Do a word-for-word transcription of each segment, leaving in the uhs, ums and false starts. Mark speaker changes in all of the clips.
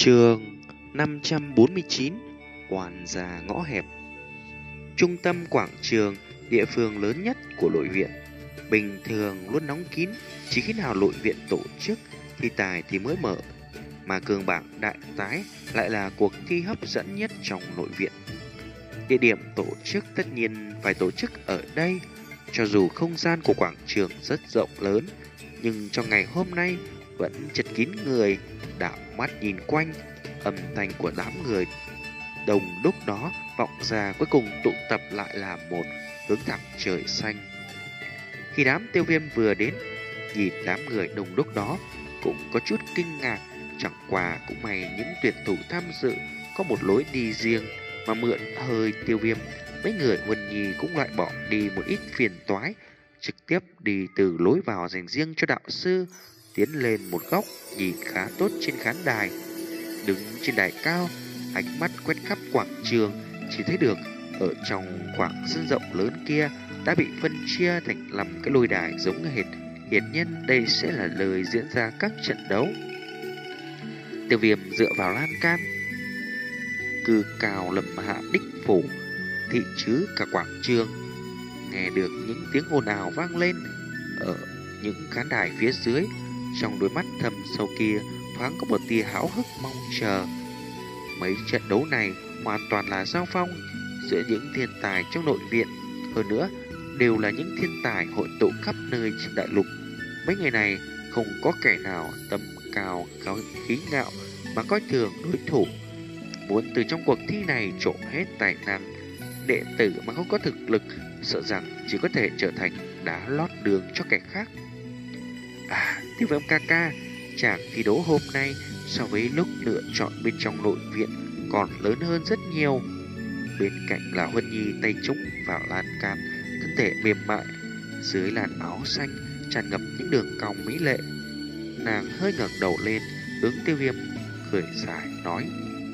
Speaker 1: Chương năm trăm bốn mươi chín. Oan gia ngõ hẹp. Trung tâm quảng trường, địa phương lớn nhất của nội viện, bình thường luôn đóng kín, chỉ khi nào nội viện tổ chức thi tài thì mới mở. Mà cường bảng đại tái lại là cuộc thi hấp dẫn nhất trong nội viện. Địa điểm tổ chức tất nhiên phải tổ chức ở đây. Cho dù không gian của quảng trường rất rộng lớn, nhưng trong ngày hôm nay vẫn chật kín người. Đảo mắt nhìn quanh, âm thanh của đám người đông đúc đó vọng ra, cuối cùng tụ tập lại là một hướng thẳng trời xanh. Khi đám Tiêu Viêm vừa đến, nhìn đám người đông đúc đó cũng có chút kinh ngạc. Chẳng qua cũng may những tuyển thủ tham dự có một lối đi riêng, mà mượn hơi Tiêu Viêm, mấy người Huân Nhi cũng loại bỏ đi một ít phiền toái, trực tiếp đi từ lối vào dành riêng cho đạo sư, tiến lên một góc nhìn khá tốt trên khán đài. Đứng trên đài cao, ánh mắt quét khắp quảng trường, chỉ thấy được ở trong khoảng sân rộng lớn kia đã bị phân chia thành năm cái lôi đài giống hệt. Hiển nhiên đây sẽ là nơi diễn ra các trận đấu. Tiêu Viêm dựa vào lan can, cư cao lầm hạ đích phủ thị chứ cả quảng trường, nghe được những tiếng ồn ào vang lên ở những khán đài phía dưới. Trong đôi mắt thầm sâu kia thoáng có một tia háo hức mong chờ. Mấy trận đấu này hoàn toàn là giao phong giữa những thiên tài trong nội viện, hơn nữa đều là những thiên tài hội tụ khắp nơi trên đại lục. Mấy người này không có kẻ nào tầm cao cao khí ngạo mà coi thường đối thủ. Muốn từ trong cuộc thi này trổ hết tài năng, đệ tử mà không có thực lực sợ rằng chỉ có thể trở thành đá lót đường cho kẻ khác. À, Tiêu Viêm ca ca, chàng thi đấu hôm nay so với lúc lựa chọn bên trong nội viện còn lớn hơn rất nhiều. Bên cạnh là Huân Nhi tay chống vào lan can, thân thể mềm mại dưới làn áo xanh tràn ngập những đường cong mỹ lệ. Nàng hơi ngẩng đầu lên hướng Tiêu Viêm cười dài nói.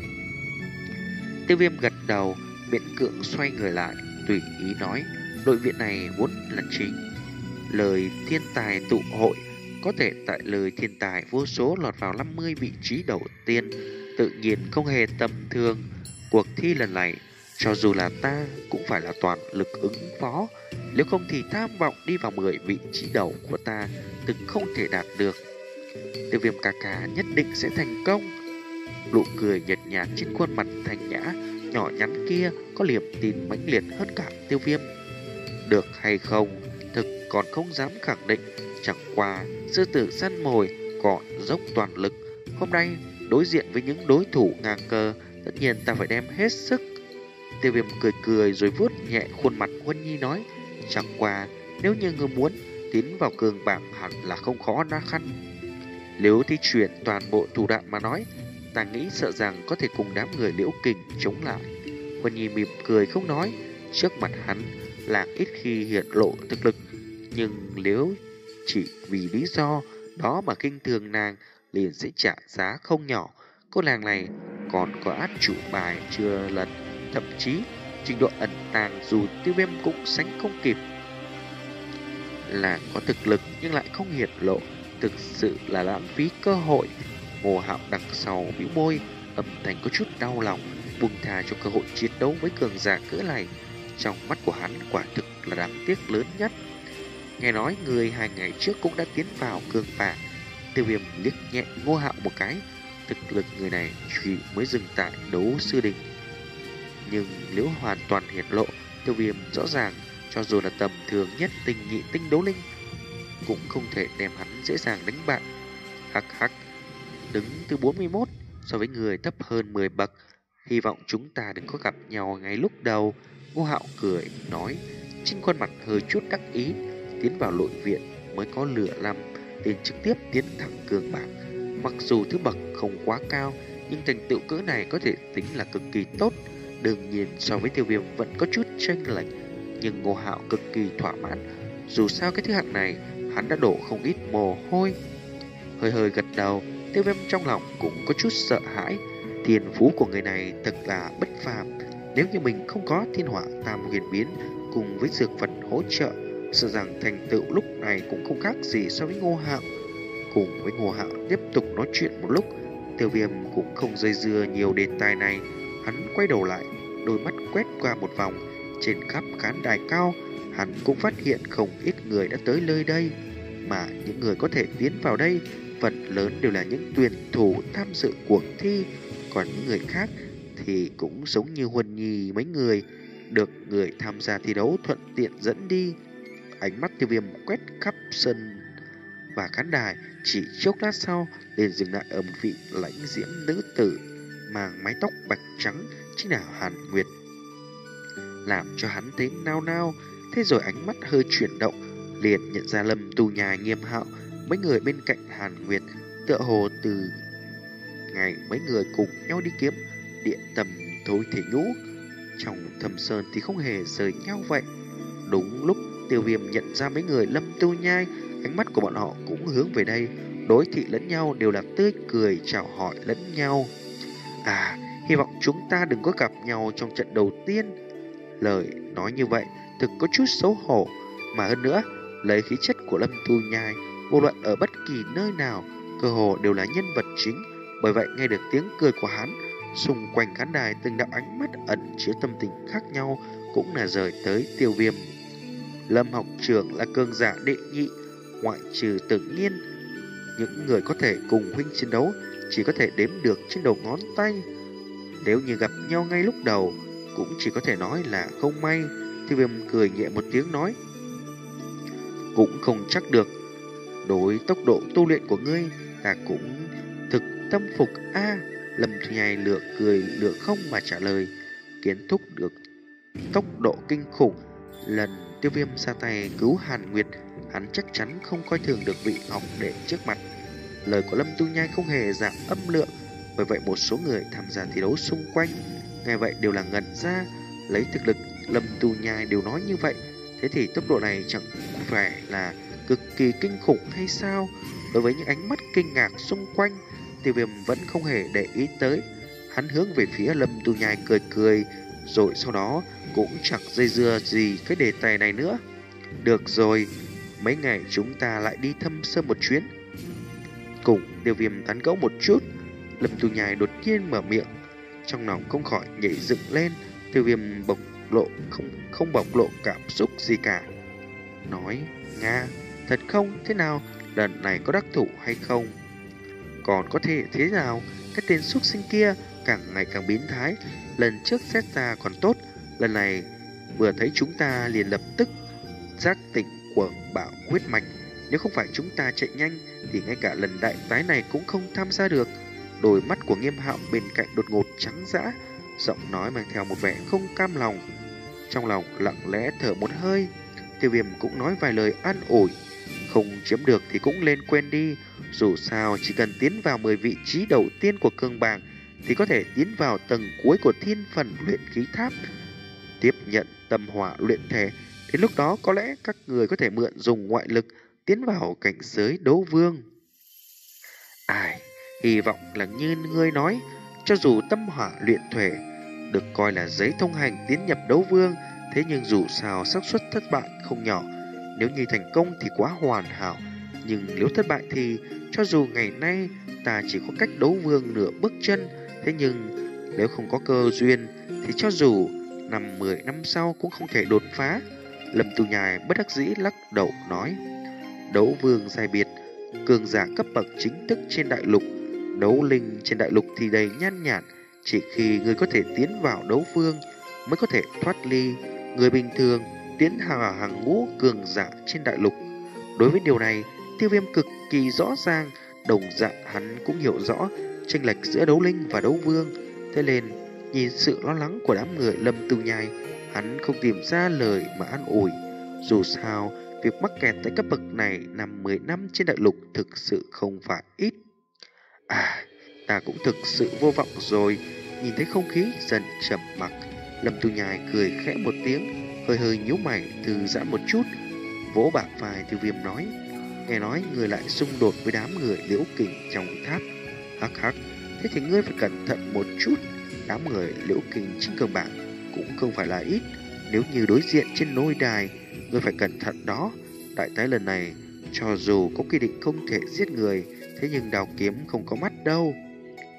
Speaker 1: Tiêu Viêm gật đầu, miễn cưỡng xoay người lại, tùy ý nói: nội viện này vốn là chính lời thiên tài tụ hội, có thể tại lời thiên tài vô số lọt vào năm mươi vị trí đầu tiên, tự nhiên không hề tầm thường. Cuộc thi lần này, cho dù là ta cũng phải là toàn lực ứng phó, nếu không thì tham vọng đi vào mười vị trí đầu của ta từng không thể đạt được. Tiêu Viêm ca ca nhất định sẽ thành công. Nụ cười nhợt nhạt trên khuôn mặt thanh nhã nhỏ nhắn kia có niềm tin mãnh liệt hơn cả Tiêu Viêm. Được hay không, thực còn không dám khẳng định. Chẳng qua sư tử săn mồi còn dốc toàn lực, hôm nay đối diện với những đối thủ ngang cơ, tất nhiên ta phải đem hết sức. Tiêu Viêm cười cười rồi vuốt nhẹ khuôn mặt Huân Nhi nói: chẳng qua nếu như ngươi muốn tiến vào cường bảng hẳn là không khó na khăn. Nếu thi chuyển toàn bộ thủ đoạn mà nói, ta nghĩ sợ rằng có thể cùng đám người Liễu Kình chống lại. Huân Nhi mỉm cười không nói. Trước mặt hắn, Lạc ít khi hiện lộ thực lực, nhưng nếu chỉ vì lý do đó mà khinh thường nàng, liền sẽ trả giá không nhỏ. Cô nàng này còn có át chủ bài chưa lần, thậm chí trình độ ẩn tàng dù Tiêu Viêm cũng sánh không kịp. Là có thực lực nhưng lại không hiển lộ, thực sự là lãng phí cơ hội. Ngô Hạo đằng sau bĩu môi, âm thanh có chút đau lòng, buông tha cho cơ hội chiến đấu với cường giả cỡ này. Trong mắt của hắn quả thực là đáng tiếc lớn nhất. Nghe nói người hai ngày trước cũng đã tiến vào cường bảng. Tiêu Viêm liếc nhẹ Ngô Hạo một cái, thực lực người này chỉ mới dừng tại đấu sư đình. Nhưng nếu hoàn toàn hiển lộ, Tiêu Viêm rõ ràng cho dù là tầm thường nhất tinh nhị tinh đấu linh cũng không thể đem hắn dễ dàng đánh bại. Hắc hắc, đứng thứ bốn mươi mốt so với người thấp hơn mười bậc, hy vọng chúng ta đừng có gặp nhau ngay lúc đầu. Ngô Hạo cười nói, trên khuôn mặt hơi chút đắc ý. Tiến vào nội viện mới có lửa năm, liền trực tiếp tiến thẳng cường bảng. Mặc dù thứ bậc không quá cao, nhưng thành tựu cỡ này có thể tính là cực kỳ tốt. Đương nhiên so với Tiêu Viêm vẫn có chút chênh lệch, nhưng Ngô Hạo cực kỳ thỏa mãn. Dù sao cái thứ hạng này hắn đã đổ không ít mồ hôi. Hơi hơi gật đầu, Tiêu Viêm trong lòng cũng có chút sợ hãi. Thiên phú của người này thật là bất phàm. Nếu như mình không có thiên hỏa tam huyền biến cùng với dược vật hỗ trợ, sợ rằng thành tựu lúc này cũng không khác gì so với Ngô Hạo. Cùng với Ngô Hạo tiếp tục nói chuyện một lúc, Tiêu Viêm cũng không dây dưa nhiều đề tài này. Hắn quay đầu lại, đôi mắt quét qua một vòng. Trên khắp khán đài cao, hắn cũng phát hiện không ít người đã tới nơi đây. Mà những người có thể tiến vào đây, phần lớn đều là những tuyển thủ tham dự cuộc thi. Còn những người khác thì cũng giống như Huân Nhi mấy người, được người tham gia thi đấu thuận tiện dẫn đi. Ánh mắt Tiêu Viêm quét khắp sân và khán đài, chỉ chốc lát sau liền dừng lại ở một vị lãnh diễm nữ tử mang mái tóc bạch trắng, chính là Hàn Nguyệt. Làm cho hắn thấy nao nao, thế rồi ánh mắt hơi chuyển động, liền nhận ra Lâm Tu Nhai, Nghiêm Hạo, mấy người bên cạnh Hàn Nguyệt, tựa hồ từ ngày mấy người cùng nhau đi kiếm địa tầm thối thể nhũ, trong Thâm Sơn thì không hề rời nhau vậy. Đúng lúc Tiêu Viêm nhận ra mấy người Lâm Tu Nhai, ánh mắt của bọn họ cũng hướng về đây, đối thị lẫn nhau, đều là tươi cười chào hỏi lẫn nhau. À, hy vọng chúng ta đừng có gặp nhau trong trận đầu tiên. Lời nói như vậy thực có chút xấu hổ, mà hơn nữa, lấy khí chất của Lâm Tu Nhai, vô luận ở bất kỳ nơi nào, cơ hồ đều là nhân vật chính. Bởi vậy nghe được tiếng cười của hắn, xung quanh khán đài từng đạo ánh mắt ẩn chứa tâm tình khác nhau cũng là rời tới Tiêu Viêm. Lâm học trưởng là cường giả đệ nhị, ngoại trừ Tự Nhiên, những người có thể cùng huynh chiến đấu chỉ có thể đếm được trên đầu ngón tay. Nếu như gặp nhau ngay lúc đầu, cũng chỉ có thể nói là không may. Tiêu Viêm cười nhẹ một tiếng nói, cũng không chắc được. Đối tốc độ tu luyện của ngươi, ta cũng thực tâm phục a. À, Lâm Thu Nhai lựa cười lựa không mà trả lời, kiến thúc được tốc độ kinh khủng. Lần Tiêu Viêm ra tay cứu Hàn Nguyệt, hắn chắc chắn không coi thường được vị học đệ trước mặt. Lời của Lâm Tu Nhai không hề giảm âm lượng, bởi vậy một số người tham gia thi đấu xung quanh nghe vậy đều là ngẩn ra. Lấy thực lực Lâm Tu Nhai đều nói như vậy, thế thì tốc độ này chẳng phải là cực kỳ kinh khủng hay sao? Đối với những ánh mắt kinh ngạc xung quanh, Tiêu Viêm vẫn không hề để ý tới. Hắn hướng về phía Lâm Tu Nhai cười cười, rồi sau đó cũng chẳng dây dưa gì cái đề tài này nữa. Được rồi, mấy ngày chúng ta lại đi Thâm Sơn một chuyến, cùng Tiêu Viêm tán gẫu một chút. Lâm Tu Nhai đột nhiên mở miệng, trong lòng không khỏi nhảy dựng lên. Tiêu Viêm bộc lộ không không bộc lộ cảm xúc gì cả, nói: Nga, thật không? Thế nào, lần này có đắc thủ hay không? Còn có thể thế nào? Cái tên xuất sinh kia càng ngày càng biến thái. Lần trước xét ra còn tốt, lần này vừa thấy chúng ta liền lập tức giác tỉnh của bạo huyết mạch. Nếu không phải chúng ta chạy nhanh thì ngay cả lần đại tái này cũng không tham gia được. Đôi mắt của Nghiêm Hạo bên cạnh đột ngột trắng dã, giọng nói mang theo một vẻ không cam lòng. Trong lòng lặng lẽ thở một hơi. Tiêu Viêm cũng nói vài lời an ủi, không chiếm được thì cũng lên quen đi. Dù sao chỉ cần tiến vào mười vị trí đầu tiên của cương bảng thì có thể tiến vào tầng cuối của thiên phần luyện khí tháp, tiếp nhận tâm hỏa luyện thể. Đến lúc đó có lẽ các người có thể mượn dùng ngoại lực tiến vào cảnh giới đấu vương. Ai, hy vọng là như ngươi nói, cho dù tâm hỏa luyện thể được coi là giấy thông hành tiến nhập đấu vương, thế nhưng dù sao xác suất thất bại không nhỏ. Nếu như thành công thì quá hoàn hảo, nhưng nếu thất bại thì cho dù ngày nay ta chỉ có cách đấu vương nửa bước chân, thế nhưng nếu không có cơ duyên thì cho dù năm mười năm sau cũng không thể đột phá. Lâm Tu Nhai bất đắc dĩ lắc đầu nói: Đấu vương giai biệt, cường giả cấp bậc chính thức trên đại lục, đấu linh trên đại lục thì đầy nhan nhản. Chỉ khi người có thể tiến vào đấu vương mới có thể thoát ly người bình thường, tiến vào hàng ngũ cường giả trên đại lục. Đối với điều này, Tiêu Viêm cực kỳ rõ ràng, đồng dạng hắn cũng hiểu rõ chênh lệch giữa đấu linh và đấu vương. Thế nên nhìn sự lo lắng của đám người Lâm Tu Nhai, hắn không tìm ra lời mà an ủi. Dù sao, việc mắc kẹt tại cấp bậc này năm mười năm trên đại lục thực sự không phải ít. À, ta cũng thực sự vô vọng rồi. Nhìn thấy không khí dần trầm mặc, Lâm Tu Nhai cười khẽ một tiếng, hơi hơi nhíu mày thư giãn một chút, vỗ bả vai Tiêu Viêm nói: Nghe nói người lại xung đột với đám người Liễu Kình trong tháp. Hắc hắc, thế thì ngươi phải cẩn thận một chút. Đám người Liễu Kình trên cường bảng cũng không phải là ít. Nếu như đối diện trên nôi đài, ngươi phải cẩn thận đó. Đại tái lần này, cho dù có quy định không thể giết người, thế nhưng đào kiếm không có mắt đâu.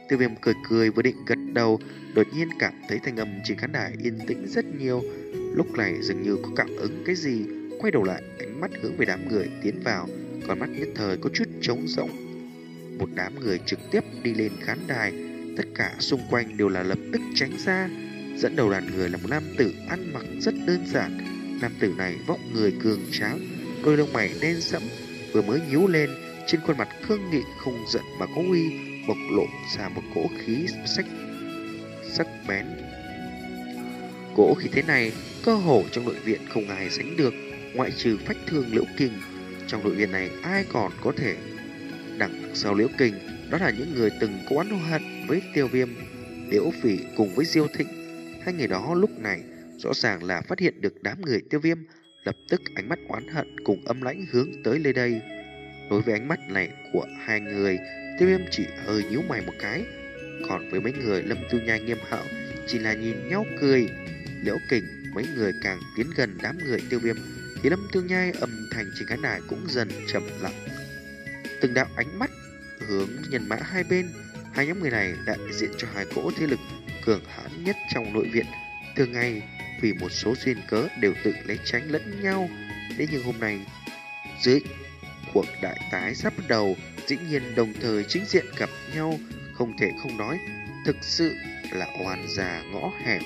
Speaker 1: Tiêu Viêm cười cười vừa định gật đầu, đột nhiên cảm thấy thanh âm trên khán đài yên tĩnh rất nhiều. Lúc này dường như có cảm ứng cái gì, quay đầu lại, ánh mắt hướng về đám người tiến vào, con mắt nhất thời có chút trống rỗng. Một đám người trực tiếp đi lên khán đài, tất cả xung quanh đều là lập tức tránh ra. Dẫn đầu đoàn người là một nam tử ăn mặc rất đơn giản. Nam tử này vóc người cường tráng, đôi lông mày đen sẫm, vừa mới nhíu lên, trên khuôn mặt cương nghị không giận mà có uy, bộc lộ ra một cỗ khí sắc sắc bén. Cỗ khí thế này, cơ hồ trong nội viện không ai sánh được, ngoại trừ Phách Thương Liễu Kình. Trong nội viện này ai còn có thể đằng sau Liễu Kình, đó là những người từng có oán hận với Tiêu Viêm, Liễu Phỉ cùng với Diêu Thịnh. Hai người đó lúc này rõ ràng là phát hiện được đám người Tiêu Viêm, lập tức ánh mắt oán hận cùng âm lãnh hướng tới nơi đây. Đối với ánh mắt này của hai người, Tiêu Viêm chỉ hơi nhíu mày một cái. Còn với mấy người Lâm Tu Nhai Nghiêm Hạo chỉ là nhìn nhau cười. Liễu Kình mấy người càng tiến gần đám người Tiêu Viêm thì Lâm Tu Nhai âm thanh trên khán đài cũng dần trầm lặng. Từng đạo ánh mắt hướng nhân mã hai bên. Hai nhóm người này đại diện cho hai cỗ thế lực cường hãn nhất trong nội viện. Thường ngày vì một số duyên cớ đều tự lấy tránh lẫn nhau. Thế nhưng hôm nay dưới cuộc đại tái sắp bắt đầu, dĩ nhiên đồng thời chính diện gặp nhau, không thể không nói, thực sự là oan gia ngõ hẻm.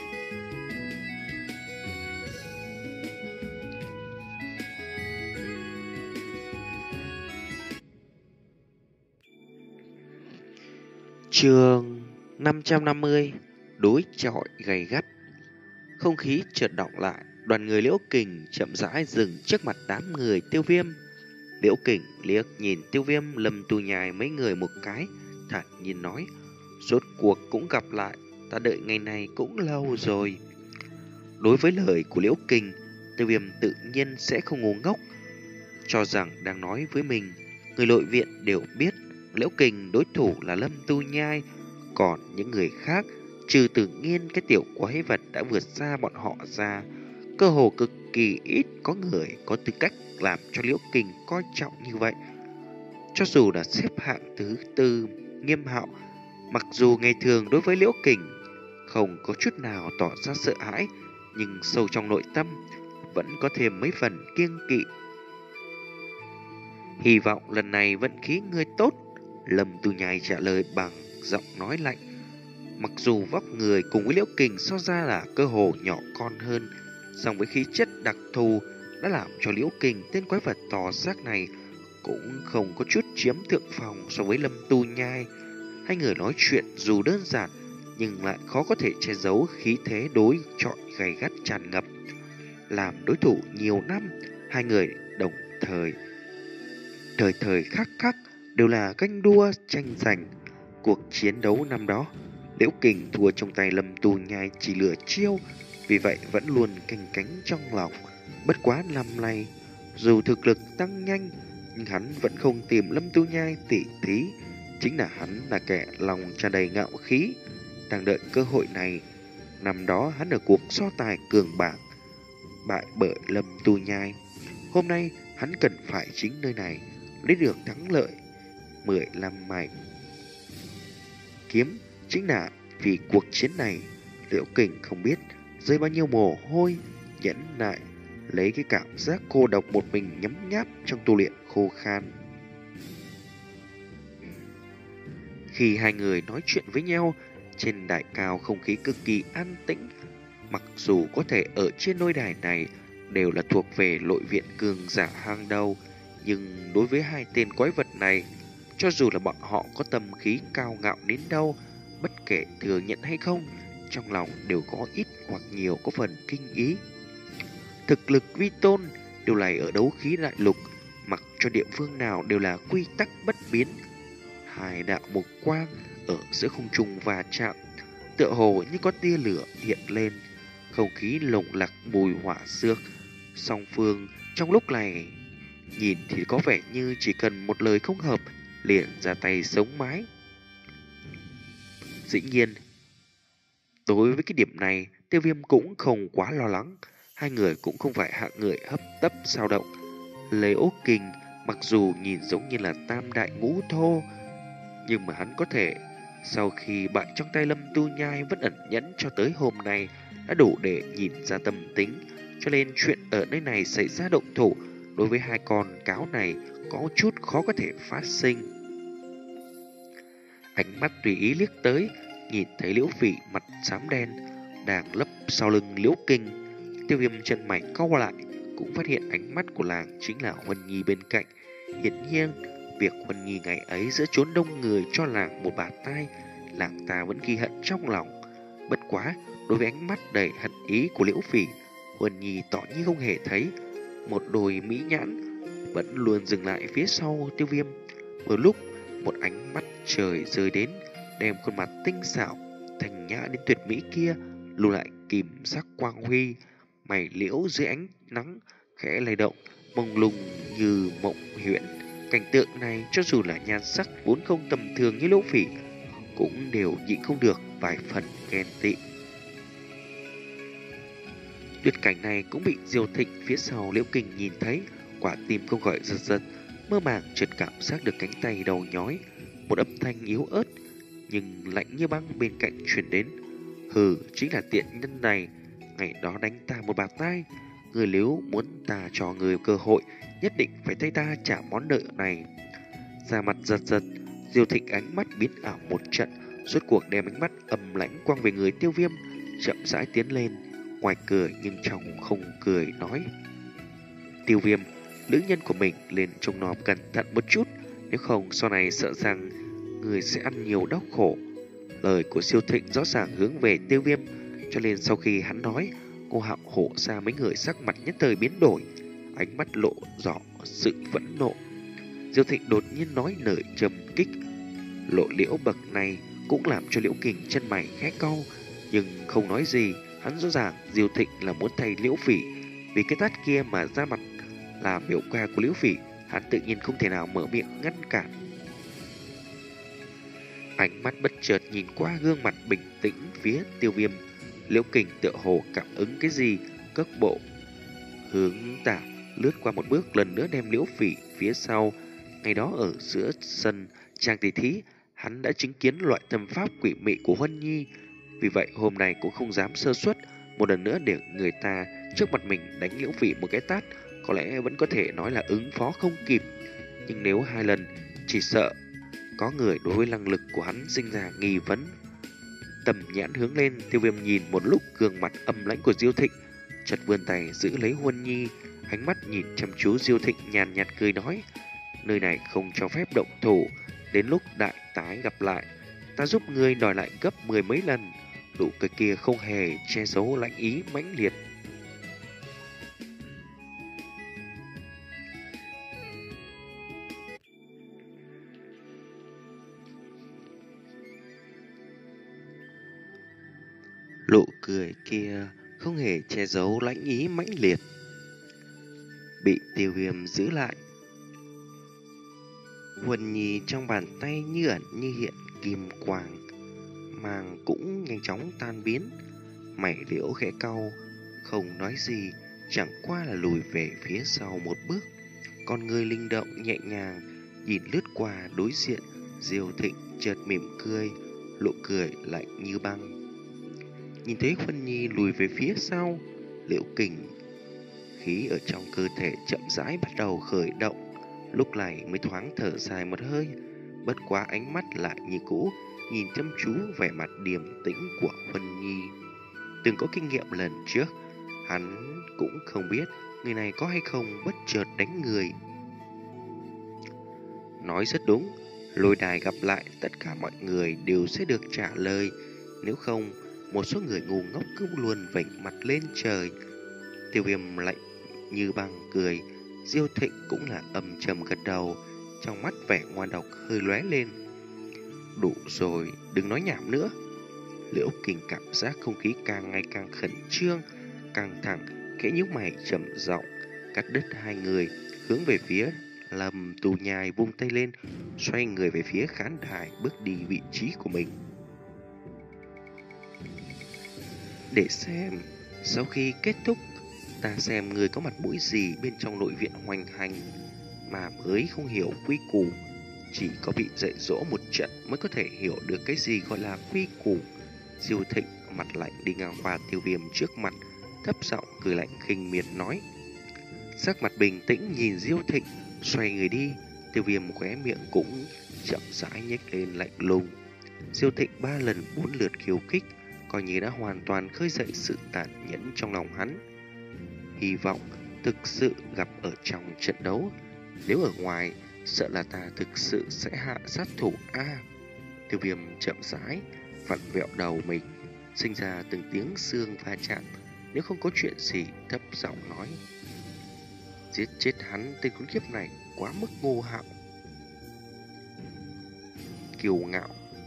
Speaker 1: Chương năm trăm năm mươi, đối chọi gay gắt. Không khí chợt động lại, đoàn người Liễu Kình chậm rãi dừng trước mặt đám người Tiêu Viêm. Liễu Kình liếc nhìn Tiêu Viêm, Lâm Tu Nhai mấy người một cái, thản nhiên nói: rốt cuộc cũng gặp lại, ta đợi ngày này cũng lâu rồi. Đối với lời của Liễu Kình, Tiêu Viêm tự nhiên sẽ không ngu ngốc, cho rằng đang nói với mình. Người nội viện đều biết Liễu Kình đối thủ là Lâm Tu Nhai, còn những người khác trừ Tử Nghiên cái tiểu quái vật đã vượt xa bọn họ ra, cơ hồ cực kỳ ít có người có tư cách làm cho Liễu Kình coi trọng như vậy. Cho dù là xếp hạng thứ tư Nghiêm Hạo, mặc dù ngày thường đối với Liễu Kình không có chút nào tỏ ra sợ hãi, nhưng sâu trong nội tâm vẫn có thêm mấy phần kiêng kỵ. Hy vọng lần này vận khí ngươi tốt, Lâm Tu Nhai trả lời bằng giọng nói lạnh. Mặc dù vóc người cùng với Liễu Kình so ra là cơ hồ nhỏ con hơn, song với khí chất đặc thù đã làm cho Liễu Kình, tên quái vật to xác này, cũng không có chút chiếm thượng phòng so với Lâm Tu Nhai. Hai người nói chuyện dù đơn giản nhưng lại khó có thể che giấu khí thế đối chọi gay gắt tràn ngập. Làm đối thủ nhiều năm, hai người đồng thời thời thời khắc khắc đều là ganh đua tranh giành. Cuộc chiến đấu năm đó, Liễu Kình thua trong tay Lâm Tu Nhai chỉ lừa chiêu, vì vậy vẫn luôn canh cánh trong lòng. Bất quá năm nay, dù thực lực tăng nhanh, nhưng hắn vẫn không tìm Lâm Tu Nhai tỉ thí. Chính là hắn là kẻ lòng tràn đầy ngạo khí, đang đợi cơ hội này. Năm đó hắn ở cuộc so tài cường bảng bại bởi Lâm Tu Nhai. Hôm nay hắn cần phải chính nơi này lấy được thắng lợi. Mười lăm mảnh kiếm chính là vì cuộc chiến này. Liễu Kình không biết rơi bao nhiêu mồ hôi, nhẫn nại lấy cái cảm giác cô độc một mình nhấm nháp trong tu luyện khô khan. Khi hai người nói chuyện với nhau, trên đài cao không khí cực kỳ an tĩnh. Mặc dù có thể ở trên nôi đài này đều là thuộc về nội viện cường giả hàng đầu, nhưng đối với hai tên quái vật này, cho dù là bọn họ có tâm khí cao ngạo đến đâu, bất kể thừa nhận hay không, trong lòng đều có ít hoặc nhiều có phần kinh ý. Thực lực vi tôn đều là ở đấu khí đại lục, mặc cho địa phương nào đều là quy tắc bất biến. Hai đạo mục quang ở giữa không trung va chạm, tựa hồ như có tia lửa hiện lên, không khí lồng lặc mùi hỏa xước. Song phương trong lúc này nhìn thì có vẻ như chỉ cần một lời không hợp liền ra tay sống mái. Dĩ nhiên, đối với cái điểm này, Tiêu Viêm cũng không quá lo lắng. Hai người cũng không phải hạng người hấp tấp sao động. Liễu Kình mặc dù nhìn giống như là tam đại ngũ thô, nhưng mà hắn có thể Sau khi bại trong tay Lâm Tu Nhai vẫn ẩn nhẫn cho tới hôm nay đã đủ để nhìn ra tâm tính, cho nên chuyện ở nơi này xảy ra động thủ đối với hai con cáo này có chút khó có thể phát sinh. Ánh mắt tùy ý liếc tới, nhìn thấy Liễu Phỉ mặt xám đen đang lấp sau lưng Liễu Kinh. Tiêu Viêm chân mày cau lại, cũng phát hiện ánh mắt của làng chính là Huân Nhi bên cạnh. Hiển nhiên, việc Huân Nhi ngày ấy giữa chốn đông người cho làng một bạt tai, làng ta vẫn ghi hận trong lòng. Bất quá, đối với ánh mắt đầy hận ý của Liễu Phỉ, Huân Nhi tỏ như không hề thấy. Một đôi mỹ nhãn vẫn luôn dừng lại phía sau Tiêu Viêm. Vừa lúc, một ánh mắt trời rơi đến, đem khuôn mặt tinh xảo, thành nhã đến tuyệt mỹ kia lưu lại kìm sắc quang huy. Mày liễu dưới ánh nắng khẽ lay động, mông lung như mộng huyễn. Cảnh tượng này cho dù là nhan sắc vốn không tầm thường như Liễu Phỉ cũng đều nhịn không được vài phần ghen tị. Tuyệt cảnh này cũng bị Diêu Thịnh phía sau Liễu Kình nhìn thấy, quả tim không khỏi giật giật, mơ màng chợt cảm giác được cánh tay đầu nhói. Một âm thanh yếu ớt nhưng lạnh như băng bên cạnh truyền đến: "Hừ, chính là tiện nhân này, ngày đó đánh ta một bạt tai, người nếu muốn ta cho người cơ hội, nhất định phải thay ta trả món nợ này." Da mặt giật giật, Diêu Thịnh ánh mắt biến ảo một trận, rốt cuộc đem ánh mắt âm lãnh quang về người Tiêu Viêm, chậm rãi tiến lên, ngoài cười nhưng trong không cười nói: "Tiêu Viêm, nữ nhân của mình lên trông nom cẩn thận một chút, nếu không sau này sợ rằng người sẽ ăn nhiều đau khổ." Lời của Diêu Thịnh rõ ràng hướng về Tiêu Viêm, cho nên sau khi hắn nói, cô hạo hổ ra mấy người sắc mặt nhất thời biến đổi, ánh mắt lộ rõ sự phẫn nộ. Diêu Thịnh đột nhiên nói lời trầm kích, lộ liễu bậc này cũng làm cho Liễu Kình chân mày khẽ cau, nhưng không nói gì. Hắn rõ ràng Diêu Thịnh là muốn thay Liễu Phỉ, vì cái tát kia mà ra mặt là biểu ca của Liễu Phỉ, hắn tự nhiên không thể nào mở miệng ngăn cản. Ánh mắt bất chợt nhìn qua gương mặt bình tĩnh phía Tiêu Viêm, Liễu Kình tựa hồ cảm ứng cái gì, cất bộ hướng tả lướt qua một bước, lần nữa đem Liễu Phỉ phía sau. Ngày đó ở giữa sân trang tỷ thí, hắn đã chứng kiến loại tâm pháp quỷ mị của Huân Nhi, vì vậy hôm nay cũng không dám sơ suất, một lần nữa để người ta trước mặt mình đánh Liễu Phỉ một cái tát, có lẽ vẫn có thể nói là ứng phó không kịp. Nhưng nếu hai lần, chỉ sợ có người đối với năng lực của hắn sinh ra nghi vấn. Tầm nhãn hướng lên, Tiêu Viêm nhìn một lúc gương mặt âm lãnh của Diêu Thịnh, chợt vươn tay giữ lấy Huân Nhi, ánh mắt nhìn chăm chú Diêu Thịnh, nhàn nhạt cười nói: "Nơi này không cho phép động thủ, đến lúc đại tái gặp lại, ta giúp ngươi đòi lại gấp mười mấy lần." Nụ cười kia không hề che giấu lãnh ý mãnh liệt. Nụ cười kia không hề che giấu lãnh ý mãnh liệt. Bị Tiêu Viêm giữ lại, Huân Nhi trong bàn tay như ẩn như hiện kim quang, màng cũng nhanh chóng tan biến. Mày liễu khẽ cau, không nói gì, chẳng qua là lùi về phía sau một bước. Con người linh động nhẹ nhàng nhìn lướt qua đối diện Diêu Thịnh, chợt mỉm cười, nụ cười lạnh như băng. Nhìn thấy Huân Nhi lùi về phía sau, Liễu Kình khí ở trong cơ thể chậm rãi bắt đầu khởi động, lúc này mới thoáng thở dài một hơi. Bất quá ánh mắt lại như cũ nhìn chăm chú vẻ mặt điềm tĩnh của Huân Nhi. Từng có kinh nghiệm lần trước, hắn cũng không biết người này có hay không bất chợt đánh người. Nói rất đúng, lôi đài gặp lại tất cả mọi người đều sẽ được trả lời, nếu không một số người ngu ngốc cứ luôn vểnh mặt lên trời. Tiêu Viêm lạnh như băng cười, Diêu Thịnh cũng là âm trầm gật đầu, trong mắt vẻ ngoan độc hơi lóe lên. Đủ rồi, đừng nói nhảm nữa. Liễu Kình cảm giác không khí càng ngày càng khẩn trương, căng thẳng, khẽ nhíu mày trầm giọng cắt đứt hai người, hướng về phía Lâm Tu Nhai vung tay lên, xoay người về phía khán đài, bước đi vị trí của mình. Để xem, sau khi kết thúc, ta xem người có mặt mũi gì bên trong nội viện hoành hành mà mới không hiểu quy củ. chỉ có bị dạy dỗ một trận mới có thể hiểu được cái gì gọi là quy củ. Diêu Thịnh mặt lạnh đi ngang qua Tiêu Viêm trước mặt, thấp giọng cười lạnh khinh miệt nói. Sắc mặt bình tĩnh nhìn Diêu Thịnh, xoay người đi. Tiêu Viêm khóe miệng cũng chậm rãi nhếch lên lạnh lùng. Diêu Thịnh ba lần bốn lượt khiêu khích, coi như đã hoàn toàn khơi dậy sự tàn nhẫn trong lòng hắn. Hy vọng thực sự gặp ở trong trận đấu, nếu ở ngoài sợ là ta thực sự sẽ hạ sát thủ a. À, Tiêu Viêm chậm rãi vặn vẹo đầu mình, sinh ra từng tiếng xương va chạm. Nếu không có chuyện gì, thấp giọng nói. Giết chết hắn, tên khốn kiếp này quá mức ngô hạo, kiêu ngạo.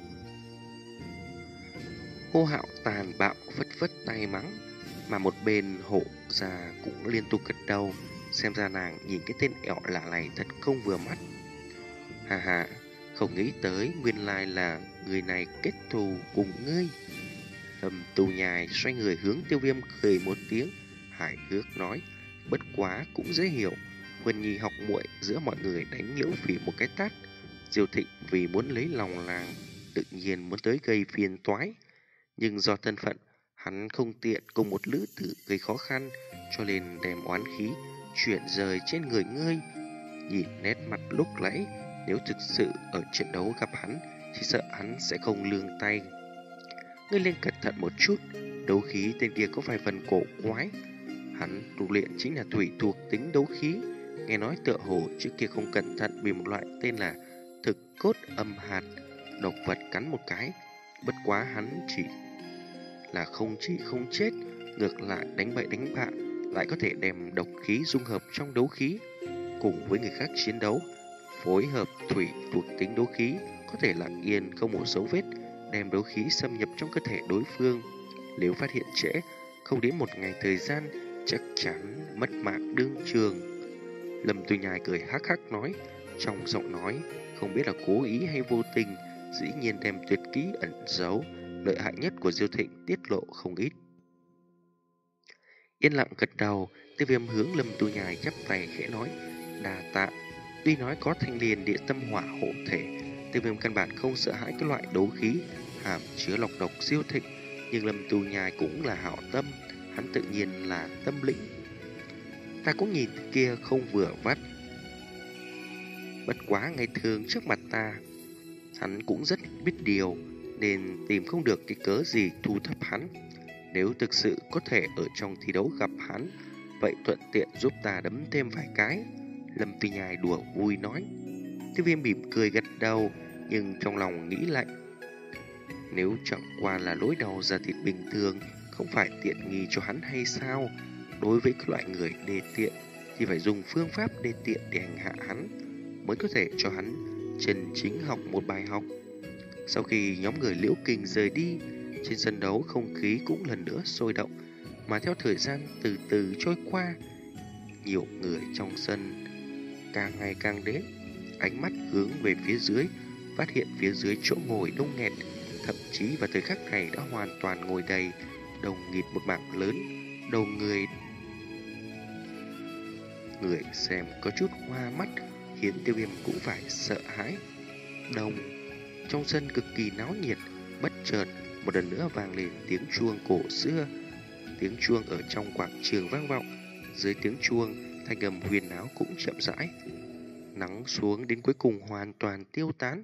Speaker 1: Ngô Hạo tàn bạo phất phất tay mắng, mà một bên Hộ Gia cũng liên tục gật đầu, xem ra nàng nhìn cái tên ẹo lạ này thật không vừa mắt. Hà hà, không nghĩ tới nguyên lai là người này kết thù cùng ngươi. Lâm Tu Nhai xoay người hướng Tiêu Viêm cười một tiếng, hài hước nói, bất quá cũng dễ hiểu, Huân Nhi học muội giữa mọi người đánh Liễu Phỉ một cái tát. Diêu Thịnh vì muốn lấy lòng nàng, tự nhiên muốn tới gây phiền toái, nhưng do thân phận hắn không tiện cùng một lữ tử gây khó khăn, cho nên đem oán khí chuyển rời trên người ngươi. Nhìn nét mặt lúc nãy, nếu thực sự ở trận đấu gặp hắn, chỉ sợ hắn sẽ không lương tay. Ngươi lên cẩn thận một chút, đấu khí tên kia có vài phần cổ quái. Hắn tu luyện chính là thủy thuộc tính đấu khí, nghe nói tựa hồ trước kia không cẩn thận bị một loại tên là thực cốt âm hạt độc vật cắn một cái. Bất quá hắn chỉ là không chỉ không chết, ngược lại đánh bậy đánh bạ, lại có thể đem độc khí dung hợp trong đấu khí, cùng với người khác chiến đấu, phối hợp thủy thuộc tính đấu khí, có thể lặng yên không một dấu vết đem đấu khí xâm nhập trong cơ thể đối phương. Nếu phát hiện trễ, không đến một ngày thời gian, chắc chắn mất mạng đương trường. Lâm Tu Nhai cười hắc hắc nói, trong giọng nói không biết là cố ý hay vô tình, dĩ nhiên đem tuyệt kỹ ẩn giấu lợi hại nhất của Diêu Thịnh tiết lộ không ít. Yên lặng gật đầu, Tiêu Viêm hướng Lâm Tu Nhai chắp tay khẽ nói, đa tạ. Tuy nói có thanh liền địa tâm hỏa hộ thể, Tiêu Viêm căn bản không sợ hãi cái loại đấu khí hàm chứa lọc độc Diêu Thịnh, nhưng Lâm Tu Nhai cũng là hảo tâm, hắn tự nhiên là tâm lĩnh. Ta cũng nhìn kia không vừa vắt, bất quá ngày thường trước mặt ta, hắn cũng rất biết điều, nên tìm không được cái cớ gì thu thập hắn. Nếu thực sự có thể ở trong thi đấu gặp hắn, vậy thuận tiện giúp ta đấm thêm vài cái. Lâm Tu Nhai đùa vui nói. Tiêu Viêm mỉm cười gật đầu, nhưng trong lòng nghĩ lạnh, nếu chẳng qua là lối đầu ra thịt bình thường, không phải tiện nghi cho hắn hay sao? Đối với các loại người đê tiện thì phải dùng phương pháp đê tiện để hành hạ hắn, mới có thể cho hắn chân chính học một bài học. Sau khi nhóm người Liễu Kình rời đi, trên sân đấu không khí cũng lần nữa sôi động, mà theo thời gian từ từ trôi qua, nhiều người trong sân càng ngày càng đến, ánh mắt hướng về phía dưới, phát hiện phía dưới chỗ ngồi đông nghẹt, thậm chí vào thời khắc này đã hoàn toàn ngồi đầy, đồng nghịt một mảng lớn, đầu người người xem có chút hoa mắt, khiến Tiêu Viêm cũng phải sợ hãi. Đông trong sân cực kỳ náo nhiệt, bất chợt một lần nữa vang lên tiếng chuông cổ xưa. Tiếng chuông ở trong quảng trường vang vọng, dưới tiếng chuông thanh âm huyền áo cũng chậm rãi nắng xuống, đến cuối cùng hoàn toàn tiêu tán.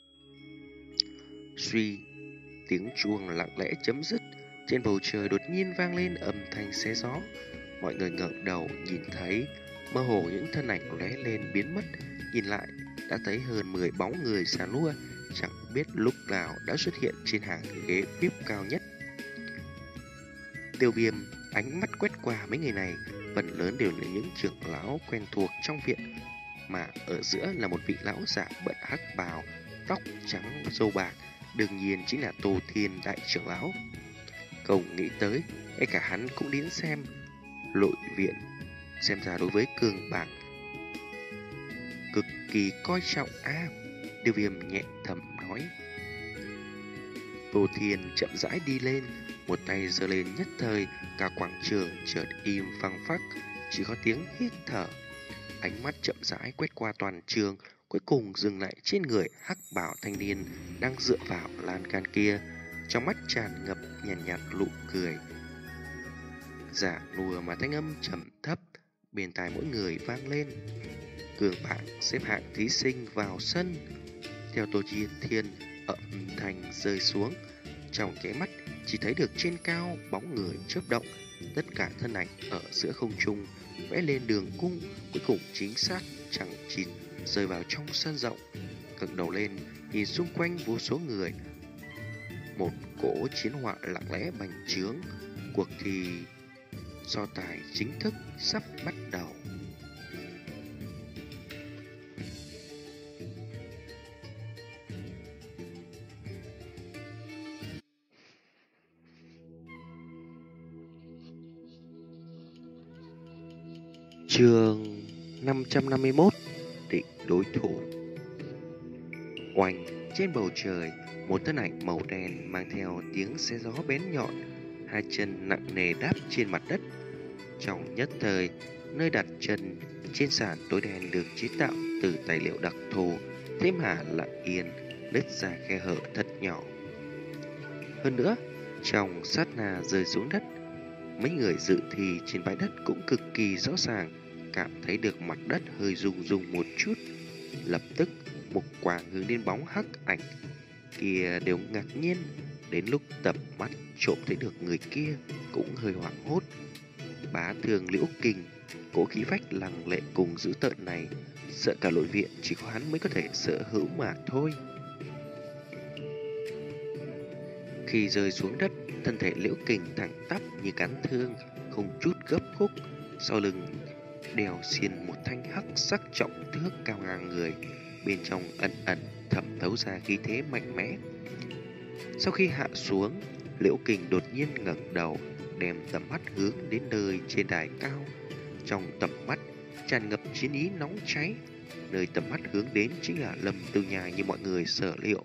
Speaker 1: Suy, tiếng chuông lặng lẽ chấm dứt, trên bầu trời đột nhiên vang lên âm thanh xé gió. Mọi người ngẩng đầu nhìn thấy mơ hồ những thân ảnh lóe lên biến mất, nhìn lại đã thấy hơn mười bóng người xà lua, chẳng biết lúc nào đã xuất hiện trên hàng ghế vê i pê cao nhất. Tiêu Viêm ánh mắt quét qua mấy người này, phần lớn đều là những trưởng lão quen thuộc trong viện, mà ở giữa là một vị lão giả bận hắc bào, tóc trắng râu bạc, đương nhiên chính là Tô Thiên đại trưởng lão. Không nghĩ tới, ngay cả hắn cũng đến xem nội viện, xem ra đối với cường bạc cực kỳ coi trọng a. À, Tiêu Viêm nhẹ thầm nói. Tô Thiên chậm rãi đi lên, một tay giơ lên, nhất thời cả quảng trường chợt im phăng phắc, chỉ có tiếng hít thở. Ánh mắt chậm rãi quét qua toàn trường, cuối cùng dừng lại trên người hắc bảo thanh niên đang dựa vào lan can kia, trong mắt tràn ngập nhàn nhạt, nhạt nụ cười. Giả nùa mà thanh âm trầm thấp bên tai mỗi người vang lên. Cường bảng xếp hạng thí sinh vào sân. Theo Tô Chi Thiên âm thanh rơi xuống, trong cái mắt chỉ thấy được trên cao bóng người chớp động, tất cả thân ảnh ở giữa không trung vẽ lên đường cung, cuối cùng chính xác chẳng chịt rơi vào trong sân rộng. Ngẩng đầu lên nhìn xung quanh vô số người, một cỗ chiến họa lặng lẽ bành trướng. Cuộc thi so tài chính thức sắp bắt đầu. Chương năm trăm năm mươi mốt, định đối thủ. Oanh, trên bầu trời, một thân ảnh màu đen mang theo tiếng xé gió bén nhọn, hai chân nặng nề đáp trên mặt đất. Trong nhất thời, nơi đặt chân trên sàn tối đen được chế tạo từ tài liệu đặc thù, thế mà lặng yên nứt ra khe hở thật nhỏ. Hơn nữa, trong sát na rơi xuống đất, mấy người dự thi trên bãi đất cũng cực kỳ rõ ràng cảm thấy được mặt đất hơi rung rung một chút. Lập tức một quang hướng đến bóng hắc ảnh kia đều ngạc nhiên. Đến lúc tập mắt trộm thấy được người kia cũng hơi hoảng hốt. Bá Thường Liễu Kình, cố khí phách lăng lệ cùng dữ tợn này, sợ cả nội viện chỉ có hắn mới có thể sở hữu mà thôi. Khi rơi xuống đất, thân thể Liễu Kình thẳng tắp như cán thương, không chút gấp khúc. Sau lưng đèo xiên một thanh hắc sắc trọng thước cao ngang người, bên trong ẩn ẩn thẩm thấu ra khí thế mạnh mẽ. Sau khi hạ xuống, Liễu Kình đột nhiên ngẩng đầu, đem tầm mắt hướng đến nơi trên đài cao. Trong tầm mắt tràn ngập chiến ý nóng cháy, nơi tầm mắt hướng đến chính là Lâm Tư Nhai như mọi người sở liệu.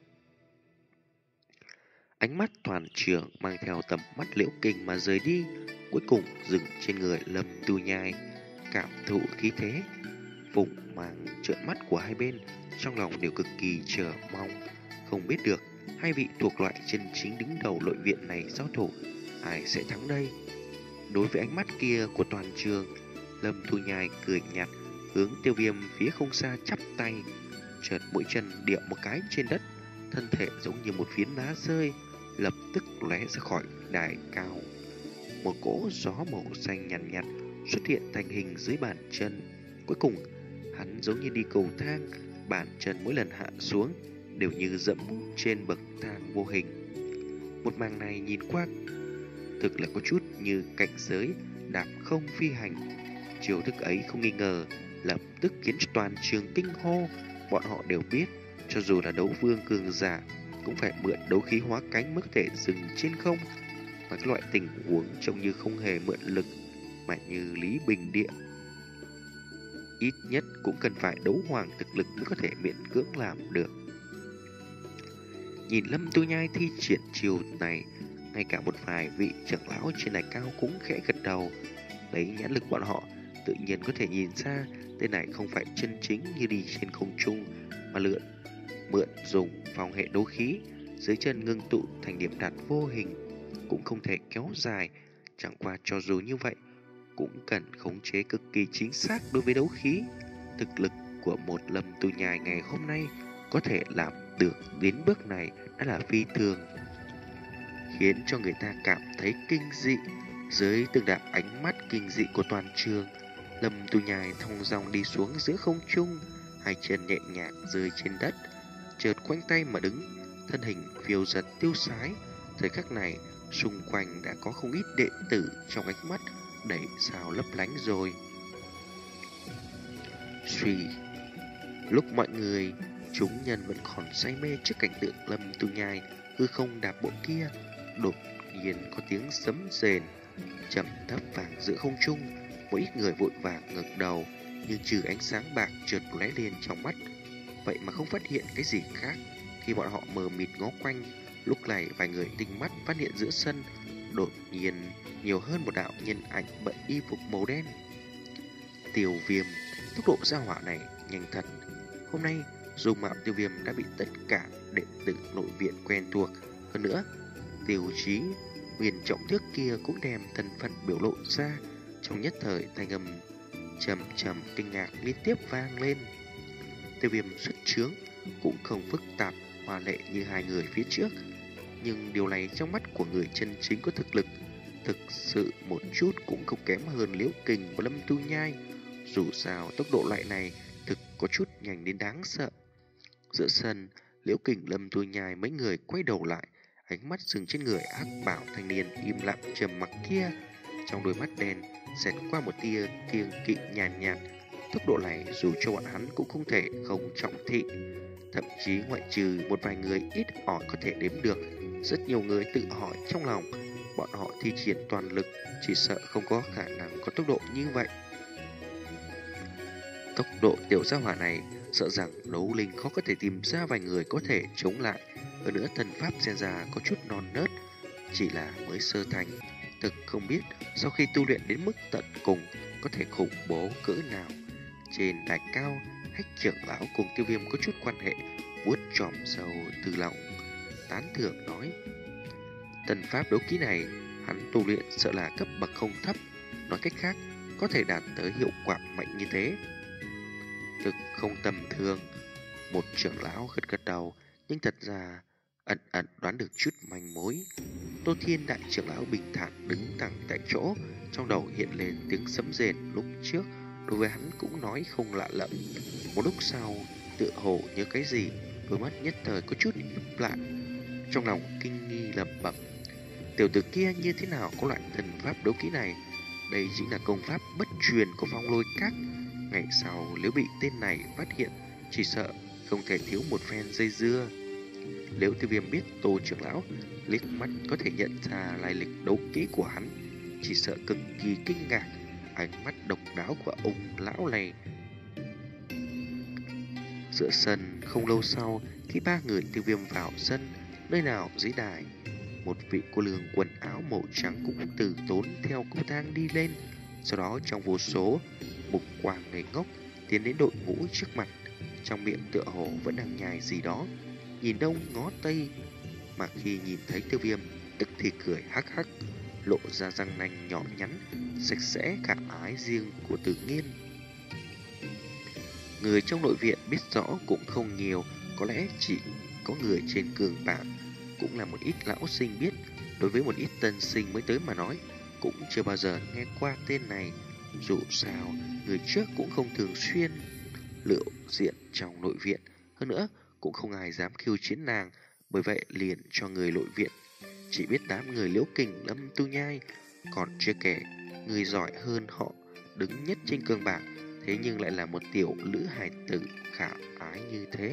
Speaker 1: Ánh mắt toàn trường mang theo tầm mắt Liễu Kình mà rời đi, cuối cùng dừng trên người Lâm Tu Nhai. Cảm thụ khí thế vùng màng trợn mắt của hai bên, trong lòng đều cực kỳ chờ mong. Không biết được hai vị thuộc loại chân chính đứng đầu nội viện này giao thủ, ai sẽ thắng đây? Đối với ánh mắt kia của toàn trường, Lâm Tu Nhai cười nhạt, hướng Tiêu Viêm phía không xa chắp tay, chợt mũi chân điệu một cái trên đất, thân thể giống như một phiến lá rơi, lập tức lóe ra khỏi đài cao. Một cỗ gió màu xanh nhàn nhạt, nhạt xuất hiện thành hình dưới bàn chân. Cuối cùng, hắn giống như đi cầu thang, bàn chân mỗi lần hạ xuống đều như dẫm trên bậc thang vô hình. Một màn này nhìn qua thực là có chút như cảnh giới đạp không phi hành. Chiêu thức ấy không nghi ngờ lập tức khiến cho toàn trường kinh hô. Bọn họ đều biết, cho dù là đấu vương cường giả cũng phải mượn đấu khí hóa cánh mới có thể dừng trên không. Và cái loại tình huống trông như không hề mượn lực, mà như Lý Bình Địa, ít nhất cũng cần phải đấu hoàng thực lực mới có thể miễn cưỡng làm được. Nhìn Lâm Tu Nhai thi triển chiều này, ngay cả một vài vị trưởng lão trên đài cao cũng khẽ gật đầu. Lấy nhãn lực bọn họ, tự nhiên có thể nhìn ra tên này không phải chân chính như đi trên không trung, mà lượn mượn dùng phòng hệ đấu khí, dưới chân ngưng tụ thành điểm đạt vô hình, cũng không thể kéo dài. Chẳng qua cho dù như vậy, cũng cần khống chế cực kỳ chính xác đối với đấu khí. Thực lực của một Lâm Tu Nhai ngày hôm nay có thể làm được đến bước này đã là phi thường, khiến cho người ta cảm thấy kinh dị. Dưới từng đạo ánh mắt kinh dị của toàn trường, Lâm Tu Nhai thong dong đi xuống giữa không trung, hai chân nhẹ nhàng rơi trên đất, chợt khoanh tay mà đứng, thân hình phiêu dật tiêu sái. Thời khắc này, xung quanh đã có không ít đệ tử trong ánh mắt đầy sao lấp lánh rồi. Suy, lúc mọi người chúng nhân vẫn còn say mê trước cảnh tượng Lâm Tu Nhai hư không đạp bộ kia, đột nhiên có tiếng sấm rền trầm thấp vang giữa không trung. Một ít người vội vàng ngẩng đầu, nhưng trừ ánh sáng bạc chợt lóe lên trong mắt, vậy mà không phát hiện cái gì khác. Khi bọn họ mờ mịt ngó quanh, lúc này vài người tinh mắt phát hiện giữa sân đột nhiên nhiều hơn một đạo nhân ảnh bận y phục màu đen. Tiêu Viêm, tốc độ ra hỏa này nhanh thật. Hôm nay, dùng mạo Tiêu Viêm đã bị tất cả đệ tử nội viện quen thuộc. Hơn nữa, Tiêu Chí huyền trọng thước kia cũng đem thân phận biểu lộ ra. Trong nhất thời, thanh âm trầm trầm kinh ngạc liên tiếp vang lên. Tiêu Viêm xuất trướng cũng không phức tạp hoa lệ như hai người phía trước, nhưng điều này trong mắt của người chân chính có thực lực thực sự một chút cũng không kém hơn Liễu Kình và Lâm Tu Nhai. Dù sao tốc độ loại này thực có chút nhanh đến đáng sợ. Giữa sân, Liễu Kình, Lâm Tu Nhai mấy người quay đầu lại, ánh mắt dừng trên người ác bảo thanh niên im lặng trầm mặc kia. Trong đôi mắt đen xẹt qua một tia kiêng kỵ nhàn nhạt, nhạt. Tốc độ này dù cho bọn hắn cũng không thể không trọng thị. Thậm chí ngoại trừ một vài người ít ỏi có thể đếm được, rất nhiều người tự hỏi trong lòng, bọn họ thi triển toàn lực chỉ sợ không có khả năng có tốc độ như vậy. Tốc độ tiểu gia hỏa này, sợ rằng đấu linh khó có thể tìm ra vài người có thể chống lại. Hơn nữa thần pháp xem ra có chút non nớt, chỉ là mới sơ thành. Thực không biết sau khi tu luyện đến mức tận cùng có thể khủng bố cỡ nào. Trên đài cao, Hách trưởng lão cùng Tiêu Viêm có chút quan hệ, vuốt tròm sâu từ lòng, tán thưởng nói: Tần pháp đấu kỹ này, hắn tu luyện sợ là cấp bậc không thấp, nói cách khác, có thể đạt tới hiệu quả mạnh như thế. Thực không tầm thường. Một trưởng lão gật gật đầu, nhưng thật ra ẩn ẩn đoán được chút manh mối. Tô Thiên đại trưởng lão bình thản đứng thẳng tại chỗ, trong đầu hiện lên tiếng sấm rền lúc trước. Đối với hắn cũng nói không lạ lẫm. Một lúc sau, tựa hồ nhớ cái gì, đôi mắt nhất thời có chút híp lại, trong lòng kinh nghi lẩm bẩm: tiểu tử kia như thế nào có loại thần pháp đấu kỹ này? Đây chính là công pháp bất truyền của Phong Lôi Các. Ngày sau nếu bị tên này phát hiện, chỉ sợ không thể thiếu một phen dây dưa. Nếu Tiêu Viêm biết Tô trưởng lão liếc mắt có thể nhận ra lai lịch đấu kỹ của hắn, chỉ sợ cực kỳ kinh ngạc. Ánh mắt độc đáo của ông lão này. Giữa sân không lâu sau, khi ba người Tiêu Viêm vào sân, nơi nào dưới đài, một vị cô lương quần áo màu trắng cũng từ tốn theo cầu thang đi lên. Sau đó trong vô số mục quang ngây ngốc tiến đến đội ngũ trước mặt, trong miệng tựa hồ vẫn đang nhai gì đó, nhìn đông ngó tây, mà khi nhìn thấy Tiêu Viêm tức thì cười hắc hắc, lộ ra răng nanh nhỏ nhắn sạch sẽ khả ái riêng của Tử Nghiên. Người trong nội viện biết rõ cũng không nhiều, có lẽ chỉ có người trên cường bảng, cũng là một ít lão sinh biết. Đối với một ít tân sinh mới tới mà nói, cũng chưa bao giờ nghe qua tên này. Dù sao, người trước cũng không thường xuyên lộ diện trong nội viện, hơn nữa cũng không ai dám khiêu chiến nàng. Bởi vậy liền cho người nội viện chỉ biết đám người Liễu Kình, Lâm Tu Nhai, còn chưa kể người giỏi hơn họ đứng nhất trên cường bảng, thế nhưng lại là một tiểu lữ hài tử khả ái như thế.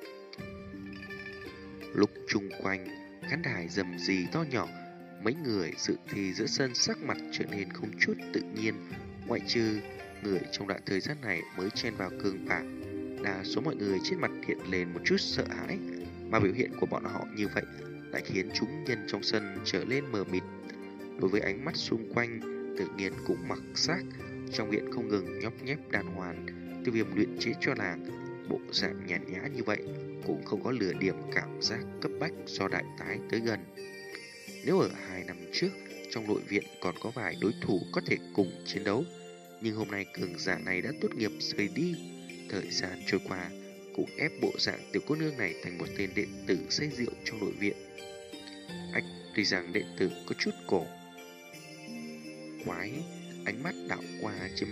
Speaker 1: Lúc chung quanh khán đài rầm rì to nhỏ, mấy người dự thi giữa sân sắc mặt trở nên không chút tự nhiên, ngoại trừ người trong đoạn thời gian này mới chen vào cường bảng. Đa số mọi người trên mặt hiện lên một chút sợ hãi, mà biểu hiện của bọn họ như vậy lại khiến chúng nhân trong sân trở lên mờ mịt. Đối với ánh mắt xung quanh, Tự Nhiên cũng mặc xác, trong miệng không ngừng nhóp nhép đàn hoàn. Tiêu Viêm luyện chế cho nàng bộ dạng nhàn nhã như vậy, cũng không có lừa điểm cảm giác cấp bách do đại tái tới gần. Nếu ở hai năm trước, trong nội viện còn có vài đối thủ có thể cùng chiến đấu, nhưng hôm nay cường giả này đã tốt nghiệp rời đi. Thời gian trôi qua, cũng ép bộ dạng tiểu cô nương này thành một tên đệ tử say rượu trong nội viện. Ách, tuy rằng đệ tử có chút cổ quái, ánh mắt đảo qua trên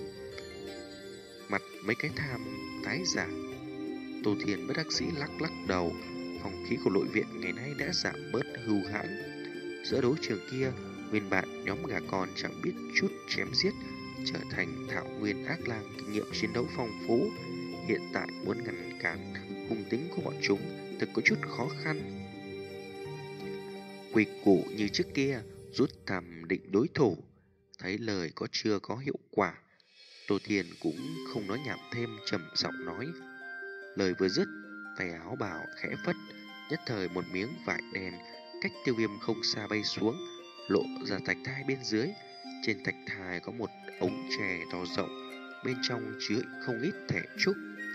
Speaker 1: mặt mấy cái tham tái giả. Tô Thiên bất đắc dĩ lắc lắc đầu, phong khí của nội viện ngày nay đã giảm bớt hưu hãn. Giữa đấu trường kia, nguyên bản nhóm gà con chẳng biết chút chém giết, trở thành thảo nguyên ác lang kinh nghiệm chiến đấu phong phú. Hiện tại muốn ngăn cản hung tính của bọn chúng thực có chút khó khăn. Quy củ như trước kia, rút thăm định đối thủ, thấy lời có chưa có hiệu quả, Tô Thiên cũng không nói nhảm thêm, trầm giọng nói. Lời vừa dứt, tay áo bào khẽ phất, nhất thời một miếng vải đen cách Tiêu Viêm không xa bay xuống, lộ ra thạch thai bên dưới. Trên thạch thai có một ống chè to rộng, bên trong chứa không ít thẻ trúc.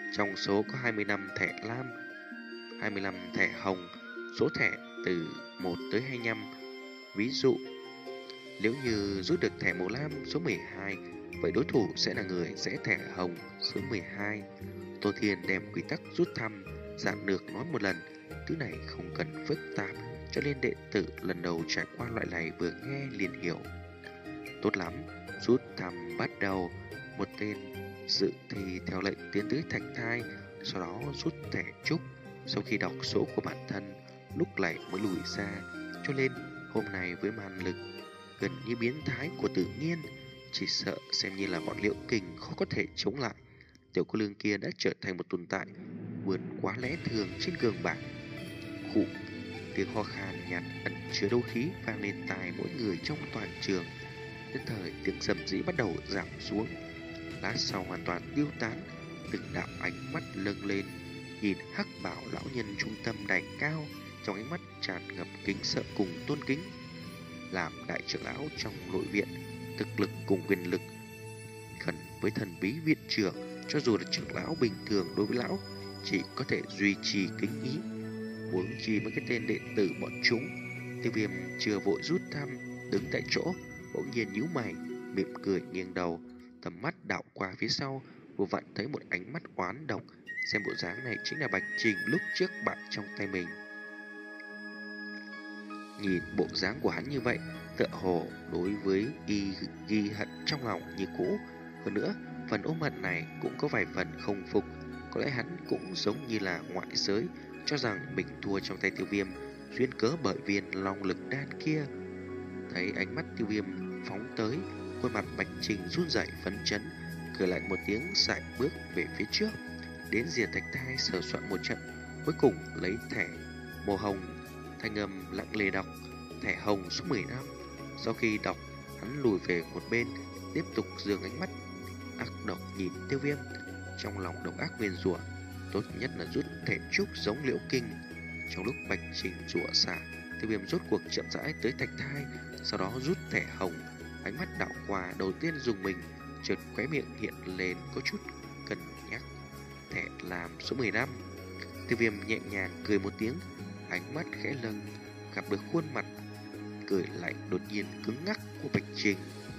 Speaker 1: Trong số có hai mươi lăm thẻ lam, hai mươi lăm thẻ hồng, số thẻ từ một tới hai mươi lăm. Ví dụ, nếu như rút được thẻ màu lam số mười hai, vậy đối thủ sẽ là người rẽ thẻ hồng số mười hai. Tô Thiên đem quy tắc rút thăm giản lược nói một lần, thứ này không cần phức tạp, cho nên đệ tử lần đầu trải qua loại này vừa nghe liền hiểu. Tốt lắm, rút thăm bắt đầu. Một tên dự thi theo lệnh tiến tới thạch thai, sau đó rút thẻ trúc. Sau khi đọc số của bản thân, lúc này mới lùi ra, cho nên hôm nay với màn lực gần như biến thái của tự nhiên, chỉ sợ xem như là bọn Liễu Kình khó có thể chống lại. Tiểu cô lương kia đã trở thành một tồn tại vượt quá lẽ thường trên cường bảng. Khụ, tiếng ho khan nhạt ẩn chứa đấu khí vang lên tai mỗi người trong toàn trường. Đến thời tiếng rầm rĩ bắt đầu giảm xuống, lát sau hoàn toàn tiêu tán. Từng đạo ánh mắt lâng lên nhìn hắc bảo lão nhân trung tâm đài cao, trong ánh mắt tràn ngập kính sợ cùng tôn kính. Làm đại trưởng lão trong nội viện, thực lực cùng quyền lực gần với thần bí viện trưởng, cho dù là trưởng lão bình thường đối với lão chỉ có thể duy trì kính ý, huống chi mấy cái tên đệ tử bọn chúng. Tiêu Viêm chưa vội rút thăm, đứng tại chỗ bỗng nhiên nhíu mày, mỉm cười nghiêng đầu, tầm mắt đảo qua phía sau, vừa vặn thấy một ánh mắt oán độc. Xem bộ dáng này chính là Bạch Trình lúc trước bại trong tay mình. Nhìn bộ dáng của hắn như vậy, tựa hồ đối với y ghi hận trong lòng như cũ. Hơn nữa, phần ôm hận này cũng có vài phần không phục. Có lẽ hắn cũng giống như là ngoại giới, cho rằng mình thua trong tay Tiêu Viêm duyên cớ bởi viên long lực đan kia. Thấy ánh mắt Tiêu Viêm phóng tới, khuôn mặt Bạch Trình run rẩy phấn chấn, cười lạnh một tiếng sải bước về phía trước, đến rìa thạch thai sờ soạn một trận, cuối cùng lấy thẻ màu hồng, thanh âm lặng lề đọc thẻ hồng số mười lăm. Sau khi đọc, hắn lùi về một bên, tiếp tục giương ánh mắt ác độc nhìn Tiêu Viêm, trong lòng độc ác nguyên rủa, tốt nhất là rút thẻ trúc giống Liễu Kinh. Trong lúc Bạch Trình rủa xả, Tiêu Viêm rốt cuộc chậm rãi tới thạch thai, sau đó rút thẻ hồng, ánh mắt đảo qua, đầu tiên dùng mình, chợt khóe miệng hiện lên có chút cân nhắc. Thẻ làm số mười lăm. Tiêu Viêm nhẹ nhàng cười một tiếng, ánh mắt khẽ lâng, gặp được khuôn mặt cười lạnh đột nhiên cứng ngắc của Bạch Trình.